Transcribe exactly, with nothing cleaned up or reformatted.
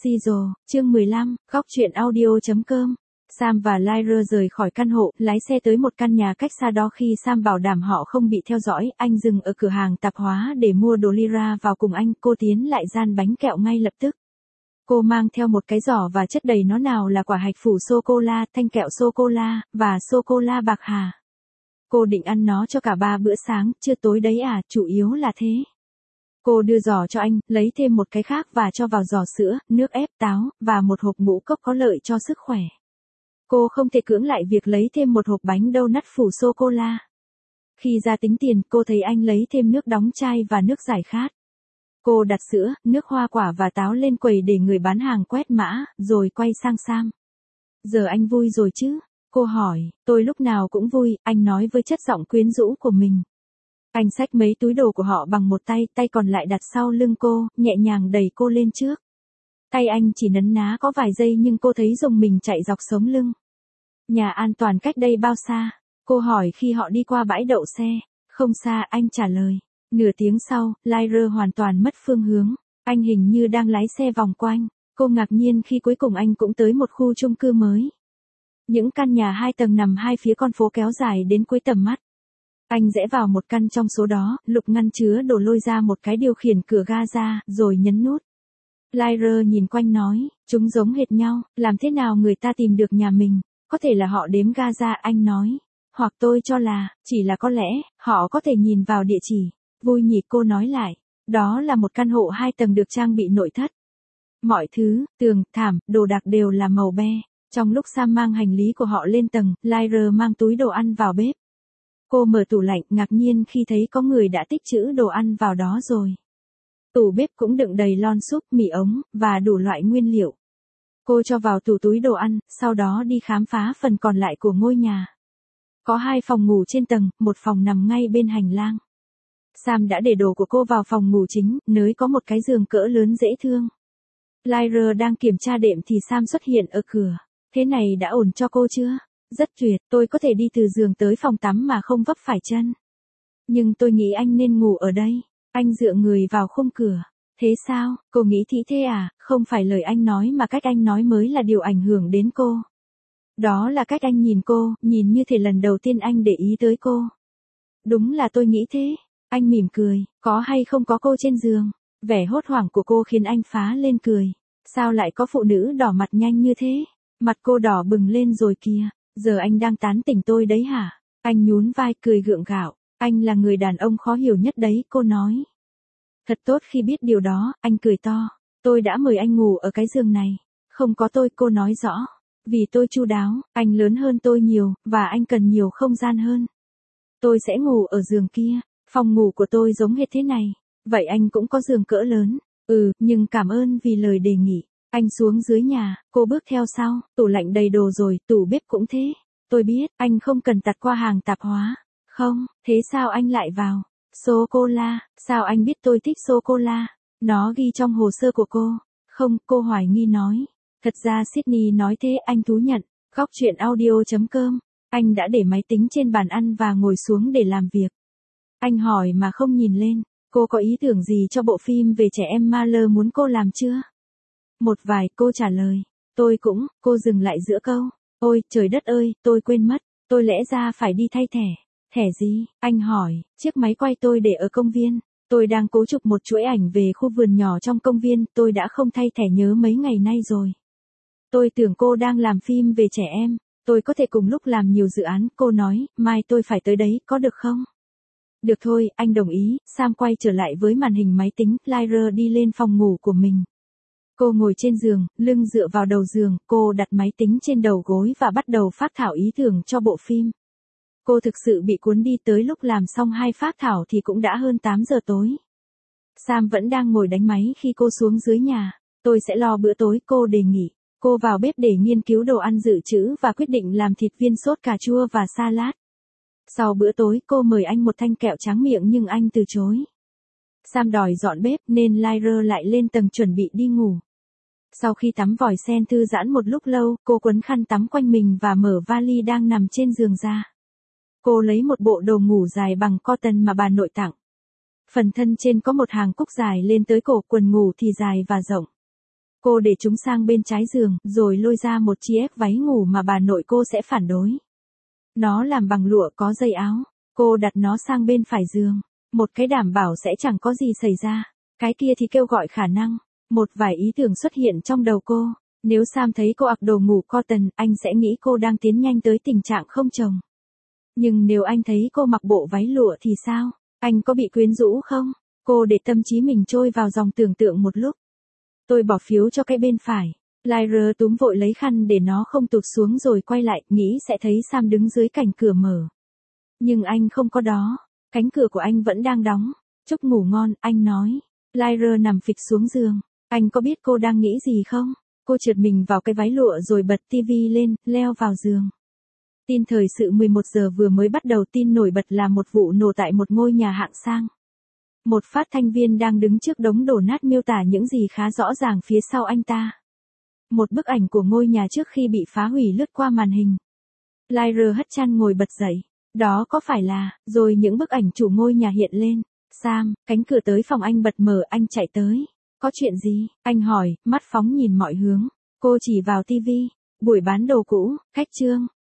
Siro, chương mười lăm, góc truyện audio.com. Sam và Lyra rời khỏi căn hộ, lái xe tới một căn nhà cách xa đó. Khi Sam bảo đảm họ không bị theo dõi, anh dừng ở cửa hàng tạp hóa để mua đồ. Lyra vào cùng anh, cô tiến lại gian bánh kẹo ngay lập tức. Cô mang theo một cái giỏ và chất đầy nó, nào là quả hạch phủ sô-cô-la, thanh kẹo sô-cô-la, và sô-cô-la bạc hà. Cô định ăn nó cho cả ba bữa sáng, trưa tối đấy à, chủ yếu là thế. Cô đưa giỏ cho anh, lấy thêm một cái khác và cho vào giỏ sữa, nước ép, táo, và một hộp ngũ cốc có lợi cho sức khỏe. Cô không thể cưỡng lại việc lấy thêm một hộp bánh donut phủ sô-cô-la. Khi ra tính tiền, cô thấy anh lấy thêm nước đóng chai và nước giải khát. Cô đặt sữa, nước hoa quả và táo lên quầy để người bán hàng quét mã, rồi quay sang Sam. Giờ anh vui rồi chứ? Cô hỏi. Tôi lúc nào cũng vui, anh nói với chất giọng quyến rũ của mình. Anh xách mấy túi đồ của họ bằng một tay, tay còn lại đặt sau lưng cô, nhẹ nhàng đẩy cô lên trước. Tay anh chỉ nấn ná có vài giây nhưng cô thấy rùng mình chạy dọc sống lưng. Nhà an toàn cách đây bao xa? Cô hỏi khi họ đi qua bãi đậu xe. Không xa, anh trả lời. Nửa tiếng sau, Lyra hoàn toàn mất phương hướng. Anh hình như đang lái xe vòng quanh. Cô ngạc nhiên khi cuối cùng anh cũng tới một khu chung cư mới. Những căn nhà hai tầng nằm hai phía con phố kéo dài đến cuối tầm mắt. Anh rẽ vào một căn trong số đó, lục ngăn chứa đồ, lôi ra một cái điều khiển cửa ga ra, rồi nhấn nút. Lyra nhìn quanh nói, chúng giống hệt nhau, làm thế nào người ta tìm được nhà mình? Có thể là họ đếm ga ra, anh nói. Hoặc tôi cho là, chỉ là có lẽ, họ có thể nhìn vào địa chỉ. Vui nhỉ, cô nói lại. Đó là một căn hộ hai tầng được trang bị nội thất. Mọi thứ, tường, thảm, đồ đạc đều là màu be. Trong lúc Sam mang hành lý của họ lên tầng, Lyra mang túi đồ ăn vào bếp. Cô mở tủ lạnh, ngạc nhiên khi thấy có người đã tích trữ đồ ăn vào đó rồi. Tủ bếp cũng đựng đầy lon súp, mì ống, và đủ loại nguyên liệu. Cô cho vào tủ túi đồ ăn, sau đó đi khám phá phần còn lại của ngôi nhà. Có hai phòng ngủ trên tầng, một phòng nằm ngay bên hành lang. Sam đã để đồ của cô vào phòng ngủ chính, nơi có một cái giường cỡ lớn dễ thương. Lyra đang kiểm tra đệm thì Sam xuất hiện ở cửa. Thế này đã ổn cho cô chưa? Rất tuyệt, tôi có thể đi từ giường tới phòng tắm mà không vấp phải chân. Nhưng tôi nghĩ anh nên ngủ ở đây. Anh dựa người vào khung cửa. Thế sao, cô nghĩ thị thế à? Không phải lời anh nói mà cách anh nói mới là điều ảnh hưởng đến cô. Đó là cách anh nhìn cô, nhìn như thể lần đầu tiên anh để ý tới cô. Đúng là tôi nghĩ thế. Anh mỉm cười, có hay không có cô trên giường? Vẻ hốt hoảng của cô khiến anh phá lên cười. Sao lại có phụ nữ đỏ mặt nhanh như thế? Mặt cô đỏ bừng lên rồi kìa. Giờ anh đang tán tỉnh tôi đấy hả? Anh nhún vai cười gượng gạo. Anh là người đàn ông khó hiểu nhất đấy, cô nói. Thật tốt khi biết điều đó, anh cười to. Tôi đã mời anh ngủ ở cái giường này. Không có tôi, cô nói rõ. Vì tôi chu đáo, anh lớn hơn tôi nhiều, và anh cần nhiều không gian hơn. Tôi sẽ ngủ ở giường kia. Phòng ngủ của tôi giống hệt thế này. Vậy anh cũng có giường cỡ lớn. Ừ, nhưng cảm ơn vì lời đề nghị. Anh xuống dưới nhà, cô bước theo sau, tủ lạnh đầy đồ rồi, tủ bếp cũng thế. Tôi biết, anh không cần tạt qua hàng tạp hóa. Không, thế sao anh lại vào? Sô-cô-la, sao anh biết tôi thích sô-cô-la? Nó ghi trong hồ sơ của cô. Không, cô hoài nghi nói. Thật ra Sydney nói thế, anh thú nhận. Góc truyện audio.com. Anh đã để máy tính trên bàn ăn và ngồi xuống để làm việc. Anh hỏi mà không nhìn lên. Cô có ý tưởng gì cho bộ phim về trẻ em mà Lơ muốn cô làm chưa? Một vài, cô trả lời. Tôi cũng, cô dừng lại giữa câu. Ôi, trời đất ơi, tôi quên mất. Tôi lẽ ra phải đi thay thẻ. Thẻ gì? Anh hỏi. Chiếc máy quay tôi để ở công viên. Tôi đang cố chụp một chuỗi ảnh về khu vườn nhỏ trong công viên. Tôi đã không thay thẻ nhớ mấy ngày nay rồi. Tôi tưởng cô đang làm phim về trẻ em. Tôi có thể cùng lúc làm nhiều dự án. Cô nói, mai tôi phải tới đấy, có được không? Được thôi, anh đồng ý. Sam quay trở lại với màn hình máy tính. Lyra đi lên phòng ngủ của mình. Cô ngồi trên giường, lưng dựa vào đầu giường, cô đặt máy tính trên đầu gối và bắt đầu phác thảo ý tưởng cho bộ phim. Cô thực sự bị cuốn đi, tới lúc làm xong hai phác thảo thì cũng đã hơn tám giờ tối. Sam vẫn đang ngồi đánh máy khi cô xuống dưới nhà. Tôi sẽ lo bữa tối, cô đề nghị. Cô vào bếp để nghiên cứu đồ ăn dự trữ và quyết định làm thịt viên sốt cà chua và salad. Sau bữa tối, cô mời anh một thanh kẹo tráng miệng nhưng anh từ chối. Sam đòi dọn bếp nên Lyra lại lên tầng chuẩn bị đi ngủ. Sau khi tắm vòi sen thư giãn một lúc lâu, cô quấn khăn tắm quanh mình và mở vali đang nằm trên giường ra. Cô lấy một bộ đồ ngủ dài bằng cotton mà bà nội tặng. Phần thân trên có một hàng cúc dài lên tới cổ, quần ngủ thì dài và rộng. Cô để chúng sang bên trái giường, rồi lôi ra một chiếc váy ngủ mà bà nội cô sẽ phản đối. Nó làm bằng lụa có dây áo. Cô đặt nó sang bên phải giường. Một cái đảm bảo sẽ chẳng có gì xảy ra. Cái kia thì kêu gọi khả năng. Một vài ý tưởng xuất hiện trong đầu cô. Nếu Sam thấy cô mặc đồ ngủ cotton, anh sẽ nghĩ cô đang tiến nhanh tới tình trạng không chồng. Nhưng nếu anh thấy cô mặc bộ váy lụa thì sao? Anh có bị quyến rũ không? Cô để tâm trí mình trôi vào dòng tưởng tượng một lúc. Tôi bỏ phiếu cho cái bên phải. Lyra túm vội lấy khăn để nó không tụt xuống rồi quay lại, nghĩ sẽ thấy Sam đứng dưới cạnh cửa mở. Nhưng anh không có đó. Cánh cửa của anh vẫn đang đóng. Chúc ngủ ngon, anh nói. Lyra nằm phịch xuống giường. Anh có biết cô đang nghĩ gì không? Cô trượt mình vào cái váy lụa rồi bật tivi lên, leo vào giường. Tin thời sự mười một giờ vừa mới bắt đầu. Tin nổi bật là một vụ nổ tại một ngôi nhà hạng sang. Một phát thanh viên đang đứng trước đống đổ nát miêu tả những gì khá rõ ràng phía sau anh ta. Một bức ảnh của ngôi nhà trước khi bị phá hủy lướt qua màn hình. Lyra hất chăn ngồi bật dậy. Đó có phải là, rồi những bức ảnh chủ ngôi nhà hiện lên. Sam, cánh cửa tới phòng anh bật mở, anh chạy tới. Có chuyện gì? Anh hỏi, mắt phóng nhìn mọi hướng. Cô chỉ vào tivi. Buổi bán đồ cũ, khách trương.